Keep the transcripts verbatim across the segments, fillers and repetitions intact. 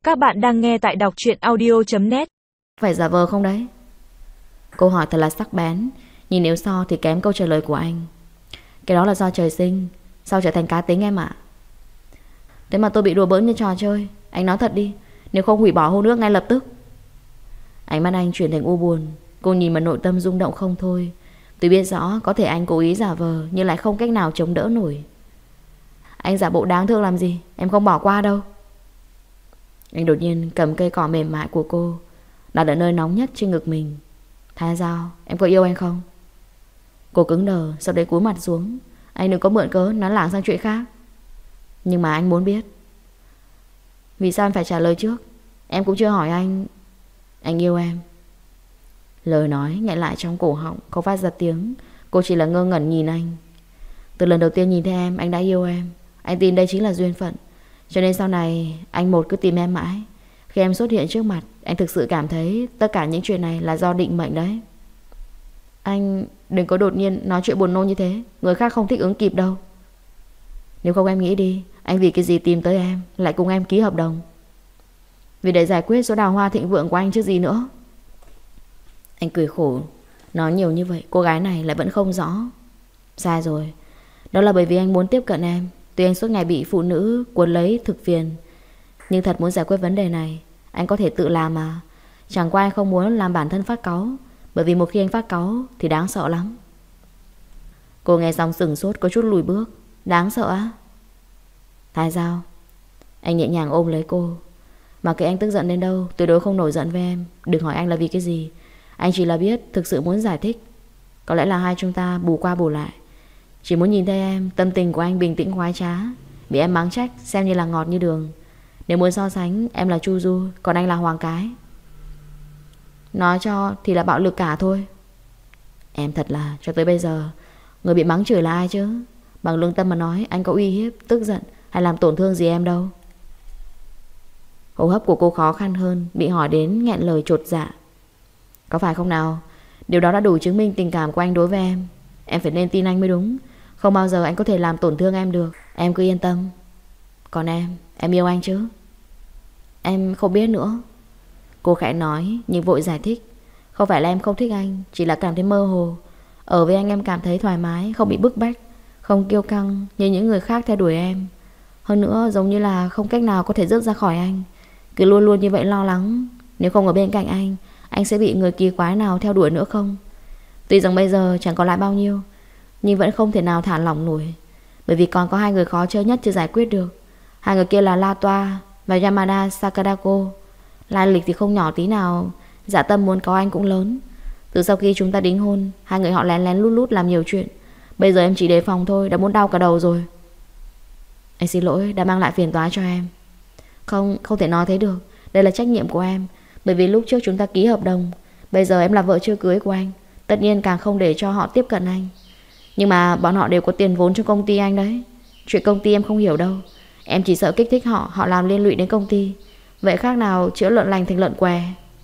Các bạn đang nghe tại đọc truyện audio chấm net. Phải giả vờ không đấy? Câu hỏi thật là sắc bén. Nhìn nếu so thì kém câu trả lời của anh. Cái đó là do trời sinh. Sao trở thành cá tính em ạ? Thế mà tôi bị đùa bỡn như trò chơi. Anh nói thật đi, nếu không hủy bỏ hôn ước ngay lập tức. Ánh mắt anh chuyển thành u buồn. Cô nhìn mà nội tâm rung động không thôi. Tôi biết rõ có thể anh cố ý giả vờ, nhưng lại không cách nào chống đỡ nổi. Anh giả bộ đáng thương làm gì? Em không bỏ qua đâu. Anh đột nhiên cầm cây cỏ mềm mại của cô, đặt ở nơi nóng nhất trên ngực mình. Thái Giao, em có yêu anh không? Cô cứng đờ, sau đấy cúi mặt xuống. Anh đừng có mượn cớ nói lảng sang chuyện khác. Nhưng mà anh muốn biết. Vì sao em phải trả lời trước? Em cũng chưa hỏi anh. Anh yêu em. Lời nói nghẹn lại trong cổ họng, không phát ra tiếng. Cô chỉ là ngơ ngẩn nhìn anh. Từ lần đầu tiên nhìn thấy em, anh đã yêu em. Anh tin đây chính là duyên phận. Cho nên sau này anh một cứ tìm em mãi. Khi em xuất hiện trước mặt, anh thực sự cảm thấy tất cả những chuyện này là do định mệnh đấy. Anh đừng có đột nhiên nói chuyện buồn nôn như thế. Người khác không thích ứng kịp đâu. Nếu không em nghĩ đi, anh vì cái gì tìm tới em, lại cùng em ký hợp đồng? Vì để giải quyết số đào hoa thịnh vượng của anh chứ gì nữa. Anh cười khổ. Nói nhiều như vậy cô gái này lại vẫn không rõ. Sai rồi. Đó là bởi vì anh muốn tiếp cận em. Tuy anh suốt ngày bị phụ nữ cuốn lấy thực phiền, nhưng thật muốn giải quyết vấn đề này, anh có thể tự làm mà. Chẳng qua anh không muốn làm bản thân phát cáu. Bởi vì một khi anh phát cáu thì đáng sợ lắm. Cô nghe xong sửng sốt, có chút lùi bước. Đáng sợ á? Thái Giao. Anh nhẹ nhàng ôm lấy cô. Mà kệ anh tức giận đến đâu, tuyệt đối không nổi giận với em. Đừng hỏi anh là vì cái gì. Anh chỉ là biết thực sự muốn giải thích. Có lẽ là hai chúng ta bù qua bù lại. Chỉ muốn nhìn thấy em, tâm tình của anh bình tĩnh khoái trá. Bị em mắng trách xem như là ngọt như đường. Nếu muốn so sánh, em là Chu Du, còn anh là Hoàng Cái. Nói cho thì là bạo lực cả thôi. Em thật là cho tới bây giờ người bị mắng chửi là ai chứ? Bằng lương tâm mà nói, anh có uy hiếp, tức giận hay làm tổn thương gì em đâu. Hô hấp của cô khó khăn hơn, bị hỏi đến nghẹn lời chột dạ. Có phải không nào? Điều đó đã đủ chứng minh tình cảm của anh đối với em. Em phải nên tin anh mới đúng. Không bao giờ anh có thể làm tổn thương em được. Em cứ yên tâm. Còn em, em yêu anh chứ? Em không biết nữa. Cô khẽ nói nhưng vội giải thích. Không phải là em không thích anh, chỉ là cảm thấy mơ hồ. Ở với anh em cảm thấy thoải mái, không bị bức bách, không kiêu căng như những người khác theo đuổi em. Hơn nữa giống như là không cách nào có thể rớt ra khỏi anh. Cứ luôn luôn như vậy lo lắng. Nếu không ở bên cạnh anh, anh sẽ bị người kỳ quái nào theo đuổi nữa không? Tuy rằng bây giờ chẳng còn lại bao nhiêu, nhưng vẫn không thể nào thả lỏng nổi. Bởi vì còn có hai người khó chơi nhất chưa giải quyết được. Hai người kia là La Toa và Yamada Sakadako. Lai lịch thì không nhỏ tí nào. Dạ tâm muốn có anh cũng lớn. Từ sau khi chúng ta đính hôn, hai người họ lén lén lút lút làm nhiều chuyện. Bây giờ em chỉ đề phòng thôi đã muốn đau cả đầu rồi. Anh xin lỗi đã mang lại phiền toái cho em. Không, không thể nói thế được. Đây là trách nhiệm của em. Bởi vì lúc trước chúng ta ký hợp đồng. Bây giờ em là vợ chưa cưới của anh, tất nhiên càng không để cho họ tiếp cận anh. Nhưng mà bọn họ đều có tiền vốn trong công ty anh đấy. Chuyện công ty em không hiểu đâu. Em chỉ sợ kích thích họ, họ làm liên lụy đến công ty. Vậy khác nào chữa lợn lành thành lợn què.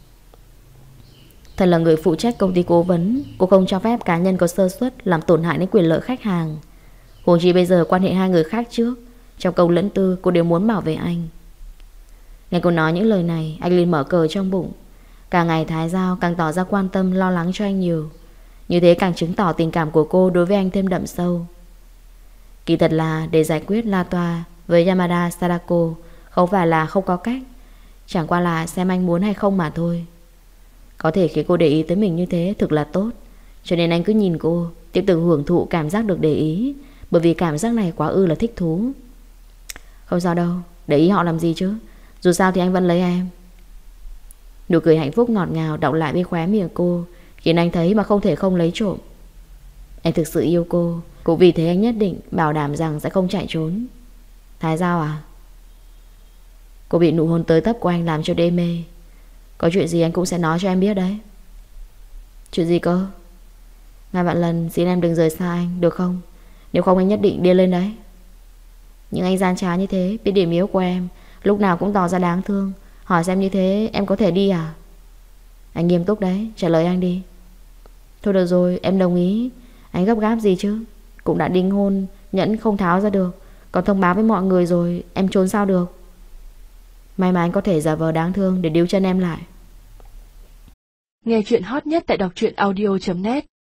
Thật là người phụ trách công ty cố vấn, cô không cho phép cá nhân có sơ suất làm tổn hại đến quyền lợi khách hàng. Huống chi bây giờ quan hệ hai người khác trước, trong công lẫn tư cô đều muốn bảo vệ anh. Nghe cô nói những lời này, anh liền mở cờ trong bụng. Càng ngày Thái Giao càng tỏ ra quan tâm lo lắng cho anh nhiều. Như thế càng chứng tỏ tình cảm của cô đối với anh thêm đậm sâu. Kỳ thật là để giải quyết La Toa với Yamada Sadako không phải là không có cách. Chẳng qua là xem anh muốn hay không mà thôi. Có thể khiến cô để ý tới mình như thế thực là tốt. Cho nên anh cứ nhìn cô, tiếp tục hưởng thụ cảm giác được để ý. Bởi vì cảm giác này quá ư là thích thú. Không sao đâu, để ý họ làm gì chứ. Dù sao thì anh vẫn lấy em. Nụ cười hạnh phúc ngọt ngào đọng lại bên khóe miệng cô, khiến anh thấy mà không thể không lấy trộm. Anh thực sự yêu cô, cũng vì thế anh nhất định bảo đảm rằng sẽ không chạy trốn. Thái Giao à? Cô bị nụ hôn tới tấp của anh làm cho đê mê. Có chuyện gì anh cũng sẽ nói cho em biết đấy. Chuyện gì cơ? Ngàn vạn lần xin em đừng rời xa anh, được không? Nếu không anh nhất định điên lên đấy. Nhưng anh gian trá như thế, biết điểm yếu của em, lúc nào cũng tỏ ra đáng thương. Hỏi xem như thế em có thể đi à? Anh nghiêm túc đấy, trả lời anh đi. Thôi được rồi, em đồng ý. Anh gấp gáp gì chứ? Cũng đã đính hôn, nhẫn không tháo ra được, còn thông báo với mọi người rồi, em trốn sao được? May mà anh có thể giả vờ đáng thương để níu chân em lại. Nghe chuyện hot nhất tại đọc truyện audio chấm net.